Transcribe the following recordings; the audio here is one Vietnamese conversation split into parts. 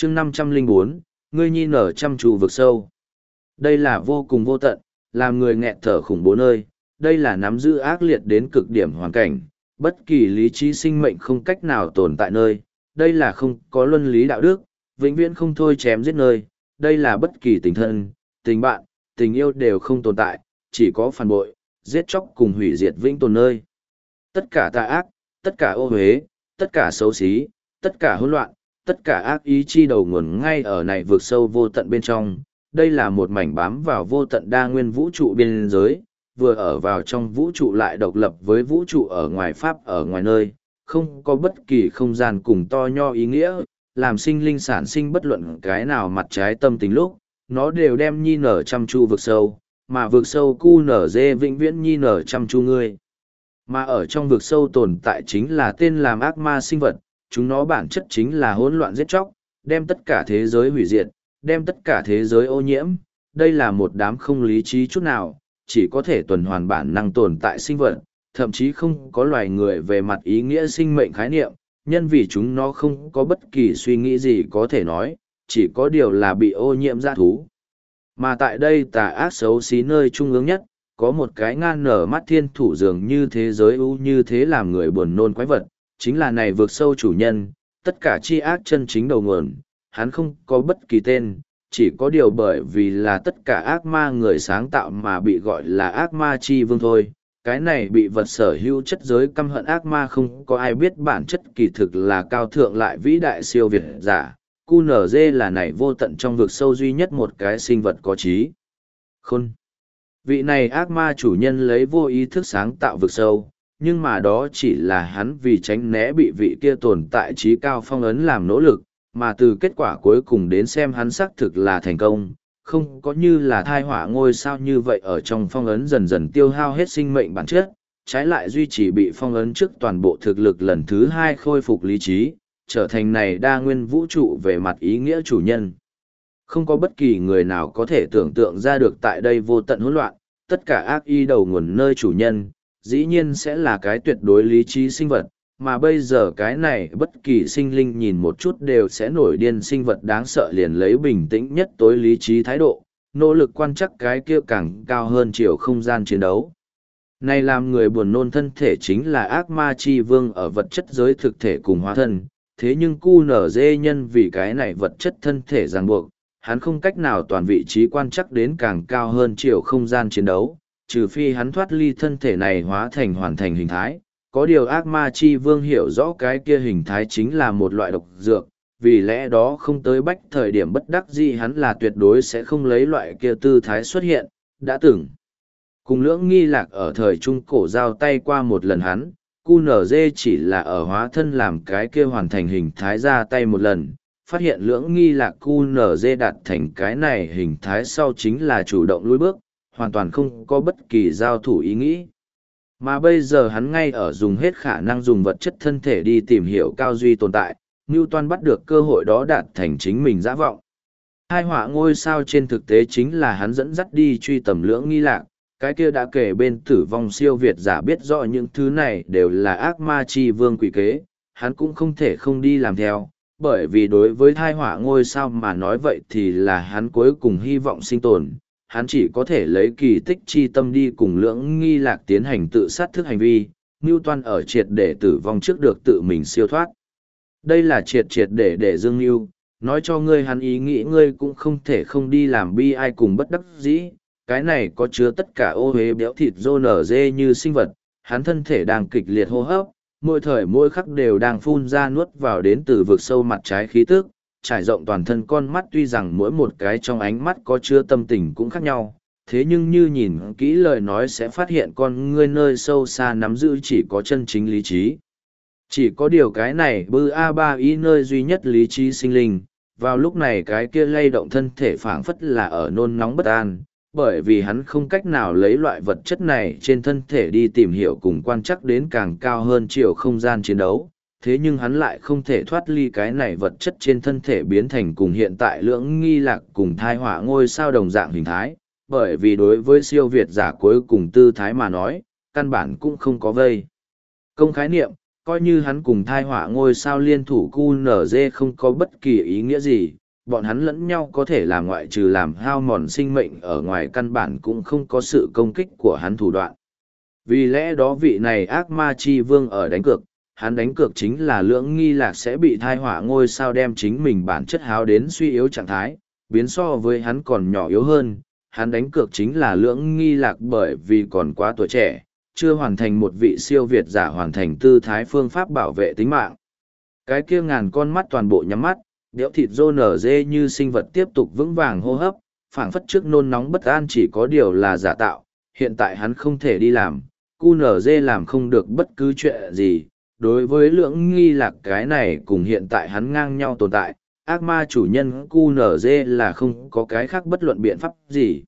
chương 504, ngươi nhi nở chăm chú vực sâu. Đây là vô cùng vô tận, làm người nghẹt thở khủng bố nơi, đây là nắm giữ ác liệt đến cực điểm hoàn cảnh, bất kỳ lý trí sinh mệnh không cách nào tồn tại nơi, đây là không có luân lý đạo đức, vĩnh viễn không thôi chém giết nơi, đây là bất kỳ tình thân, tình bạn, tình yêu đều không tồn tại, chỉ có phản bội, giết chóc cùng hủy diệt vĩnh tồn nơi. Tất cả tà ác, tất cả ô uế, tất cả xấu xí, tất cả hỗn loạn, tất cả ác ý chi đầu nguồn ngay ở này vượt sâu vô tận bên trong. Đây là một mảnh bám vào vô tận đa nguyên vũ trụ biên giới, vừa ở vào trong vũ trụ lại độc lập với vũ trụ ở ngoài pháp ở ngoài nơi, không có bất kỳ không gian cùng to nho ý nghĩa, làm sinh linh sản sinh bất luận cái nào mặt trái tâm tính lúc, nó đều đem nhi nở chăm chu vực sâu, mà vực sâu cu nở dê vĩnh viễn nhi nở chăm chu ngươi. Mà ở trong vực sâu tồn tại chính là tên làm ác ma sinh vật, chúng nó bản chất chính là hỗn loạn giết chóc, đem tất cả thế giới hủy diệt, đem tất cả thế giới ô nhiễm. Đây là một đám không lý trí chút nào, chỉ có thể tuần hoàn bản năng tồn tại sinh vật, thậm chí không có loài người về mặt ý nghĩa sinh mệnh khái niệm, nhân vì chúng nó không có bất kỳ suy nghĩ gì có thể nói, chỉ có điều là bị ô nhiễm dã thú. Mà tại đây tà ác xấu xí nơi trung ương nhất, có một cái ngang nở mắt thiên thủ dường như thế giới u như thế làm người buồn nôn quái vật, chính là này vượt sâu chủ nhân, tất cả chi ác chân chính đầu nguồn, hắn không có bất kỳ tên, chỉ có điều bởi vì là tất cả ác ma người sáng tạo mà bị gọi là ác ma chi vương thôi. Cái này bị vật sở hữu chất giới căm hận ác ma không có ai biết bản chất kỳ thực là cao thượng lại vĩ đại siêu việt giả. QNZ là này vô tận trong vực sâu duy nhất một cái sinh vật có trí khôn. Vị này ác ma chủ nhân lấy vô ý thức sáng tạo vực sâu, nhưng mà đó chỉ là hắn vì tránh né bị vị kia tồn tại trí cao phong ấn làm nỗ lực, mà từ kết quả cuối cùng đến xem hắn xác thực là thành công, không có như là thai hỏa ngôi sao như vậy ở trong phong ấn dần dần tiêu hao hết sinh mệnh bản chất, trái lại duy trì bị phong ấn trước toàn bộ thực lực lần thứ hai khôi phục lý trí, trở thành này đa nguyên vũ trụ về mặt ý nghĩa chủ nhân. Không có bất kỳ người nào có thể tưởng tượng ra được tại đây vô tận hỗn loạn, tất cả ác ý đầu nguồn nơi chủ nhân, dĩ nhiên sẽ là cái tuyệt đối lý trí sinh vật, mà bây giờ cái này bất kỳ sinh linh nhìn một chút đều sẽ nổi điên sinh vật đáng sợ liền lấy bình tĩnh nhất tối lý trí thái độ, nỗ lực quan chắc cái kia càng cao hơn chiều không gian chiến đấu. Này làm người buồn nôn thân thể chính là ác ma chi vương ở vật chất giới thực thể cùng hóa thân, thế nhưng QNZ nhân vì cái này vật chất thân thể ràng buộc, hắn không cách nào toàn vị trí quan chắc đến càng cao hơn chiều không gian chiến đấu, trừ phi hắn thoát ly thân thể này hóa thành hoàn thành hình thái. Có điều ác ma chi vương hiểu rõ cái kia hình thái chính là một loại độc dược, vì lẽ đó không tới bách thời điểm bất đắc dĩ hắn là tuyệt đối sẽ không lấy loại kia tư thái xuất hiện, đã từng. Cùng lưỡng nghi lạc ở thời trung cổ giao tay qua một lần hắn, QNZ chỉ là ở hóa thân làm cái kia hoàn thành hình thái ra tay một lần, phát hiện lưỡng nghi lạc QNZ đạt thành cái này hình thái sau chính là chủ động lùi bước, hoàn toàn không có bất kỳ giao thủ ý nghĩ. Mà bây giờ hắn ngay ở dùng hết khả năng dùng vật chất thân thể đi tìm hiểu cao duy tồn tại, Newton bắt được cơ hội đó đạt thành chính mình dã vọng. Hai họa ngôi sao trên thực tế chính là hắn dẫn dắt đi truy tầm lưỡng nghi lạc, cái kia đã kể bên tử vong siêu việt giả biết rõ những thứ này đều là ác ma chi vương quỷ kế, hắn cũng không thể không đi làm theo, bởi vì đối với thai họa ngôi sao mà nói vậy thì là hắn cuối cùng hy vọng sinh tồn. Hắn chỉ có thể lấy kỳ tích chi tâm đi cùng lưỡng nghi lạc tiến hành tự sát thức hành vi, Newton ở triệt để tử vong trước được tự mình siêu thoát. Đây là triệt để dương mưu, nói cho ngươi hắn ý nghĩ ngươi cũng không thể không đi làm bi ai cùng bất đắc dĩ, cái này có chứa tất cả ô uế béo thịt rô nở dê như sinh vật, hắn thân thể đang kịch liệt hô hấp, mỗi thời mỗi khắc đều đang phun ra nuốt vào đến từ vực sâu mặt trái khí tức, trải rộng toàn thân con mắt tuy rằng mỗi một cái trong ánh mắt có chứa tâm tình cũng khác nhau, thế nhưng như nhìn kỹ lời nói sẽ phát hiện con ngươi nơi sâu xa nắm giữ chỉ có chân chính lý trí. Chỉ có điều cái này bư A3 nơi duy nhất lý trí sinh linh, vào lúc này cái kia lay động thân thể phảng phất là ở nôn nóng bất an, bởi vì hắn không cách nào lấy loại vật chất này trên thân thể đi tìm hiểu cùng quan chắc đến càng cao hơn chiều không gian chiến đấu. Thế nhưng hắn lại không thể thoát ly cái này vật chất trên thân thể biến thành cùng hiện tại lưỡng nghi lạc cùng thai họa ngôi sao đồng dạng hình thái, bởi vì đối với siêu việt giả cuối cùng tư thái mà nói, căn bản cũng không có vây. Công khái niệm, coi như hắn cùng thai họa ngôi sao liên thủ QNZ không có bất kỳ ý nghĩa gì, bọn hắn lẫn nhau có thể làm ngoại trừ làm hao mòn sinh mệnh ở ngoài căn bản cũng không có sự công kích của hắn thủ đoạn. Vì lẽ đó vị này ác ma chi vương ở đánh cược, hắn đánh cược chính là Lưỡng Nghi Lạc sẽ bị thai họa ngôi sao đem chính mình bản chất háo đến suy yếu trạng thái, biến so với hắn còn nhỏ yếu hơn. Hắn đánh cược chính là Lưỡng Nghi Lạc bởi vì còn quá tuổi trẻ, chưa hoàn thành một vị siêu việt giả hoàn thành tư thái phương pháp bảo vệ tính mạng. Cái kia ngàn con mắt toàn bộ nhắm mắt, đẽo thịt rô nở dê như sinh vật tiếp tục vững vàng hô hấp, phảng phất trước nôn nóng bất an chỉ có điều là giả tạo, hiện tại hắn không thể đi làm, QNZ làm không được bất cứ chuyện gì. Đối với Lưỡng Nghi Lạc cái này cùng hiện tại hắn ngang nhau tồn tại, ác ma chủ nhân QNZ là không có cái khác bất luận biện pháp gì.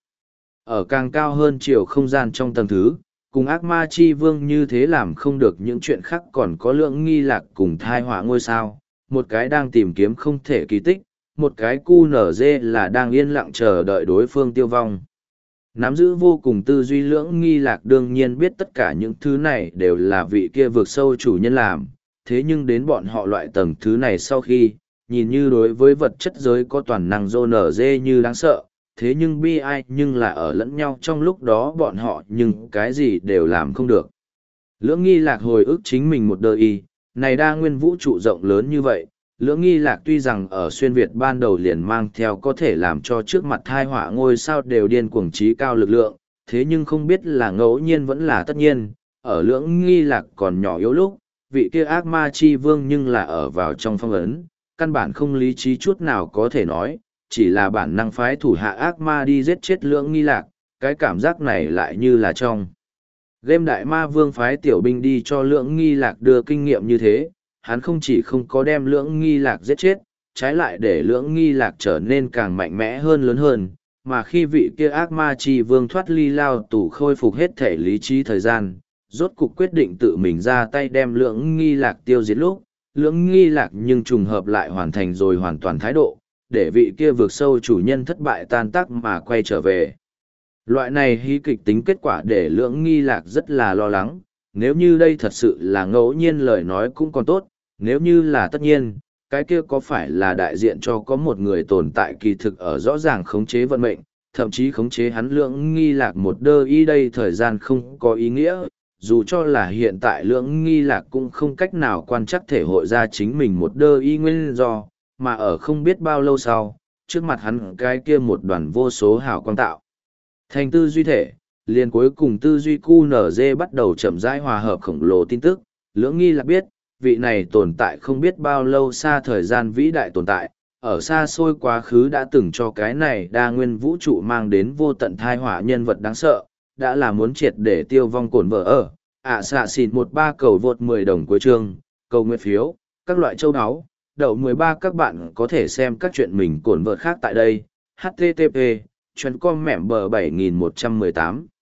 Ở càng cao hơn chiều không gian trong tầng thứ, cùng ác ma chi vương như thế làm không được những chuyện khác, còn có Lưỡng Nghi Lạc cùng thai họa ngôi sao, một cái đang tìm kiếm không thể kỳ tích, một cái QNZ là đang yên lặng chờ đợi đối phương tiêu vong. Nắm giữ vô cùng tư duy Lưỡng Nghi Lạc đương nhiên biết tất cả những thứ này đều là vị kia vượt sâu chủ nhân làm, thế nhưng đến bọn họ loại tầng thứ này sau khi, nhìn như đối với vật chất giới có toàn năng rô nở dê như đáng sợ, thế nhưng bi ai nhưng là ở lẫn nhau trong lúc đó bọn họ nhưng cái gì đều làm không được. Lưỡng Nghi Lạc hồi ức chính mình một đời y, này đa nguyên vũ trụ rộng lớn như vậy, Lưỡng Nghi Lạc tuy rằng ở xuyên Việt ban đầu liền mang theo có thể làm cho trước mặt thai họa ngôi sao đều điên cuồng trí cao lực lượng, thế nhưng không biết là ngẫu nhiên vẫn là tất nhiên, ở Lưỡng Nghi Lạc còn nhỏ yếu lúc, vị kia ác ma chi vương nhưng là ở vào trong phong ấn, căn bản không lý trí chút nào có thể nói, chỉ là bản năng phái thủ hạ ác ma đi giết chết Lưỡng Nghi Lạc, cái cảm giác này lại như là trong game đại ma vương phái tiểu binh đi cho Lưỡng Nghi Lạc đưa kinh nghiệm như thế, hắn không chỉ không có đem Lưỡng Nghi Lạc giết chết, trái lại để Lưỡng Nghi Lạc trở nên càng mạnh mẽ hơn lớn hơn, mà khi vị kia ác ma chi vương thoát ly lao tù khôi phục hết thể lý trí thời gian, rốt cục quyết định tự mình ra tay đem Lưỡng Nghi Lạc tiêu diệt lúc, Lưỡng Nghi Lạc nhưng trùng hợp lại hoàn thành rồi hoàn toàn thái độ, để vị kia vượt sâu chủ nhân thất bại tan tác mà quay trở về. Loại này hí kịch tính kết quả để Lưỡng Nghi Lạc rất là lo lắng, nếu như đây thật sự là ngẫu nhiên lời nói cũng còn tốt, nếu như là tất nhiên, cái kia có phải là đại diện cho có một người tồn tại kỳ thực ở rõ ràng khống chế vận mệnh, thậm chí khống chế hắn Lưỡng Nghi Lạc một đơ y đây thời gian không có ý nghĩa, dù cho là hiện tại Lưỡng Nghi Lạc cũng không cách nào quan chắc thể hội ra chính mình một đơ y nguyên do, mà ở không biết bao lâu sau, trước mặt hắn cái kia một đoàn vô số hào quang tạo. Thành tư duy thể, liền cuối cùng tư duy QNZ bắt đầu chậm rãi hòa hợp khổng lồ tin tức, Lưỡng Nghi Lạc biết, vị này tồn tại không biết bao lâu xa thời gian vĩ đại tồn tại, ở xa xôi quá khứ đã từng cho cái này đa nguyên vũ trụ mang đến vô tận thai họa nhân vật đáng sợ, đã là muốn triệt để tiêu vong cổn vợ ở, xạ xịt 13 cầu vượt 10 đồng cuối chương, cầu nguyện phiếu, các loại châu áo, đậu 13 các bạn có thể xem các chuyện mình cổn vợ khác tại đây, http, chuyên com mẹm bờ 7118.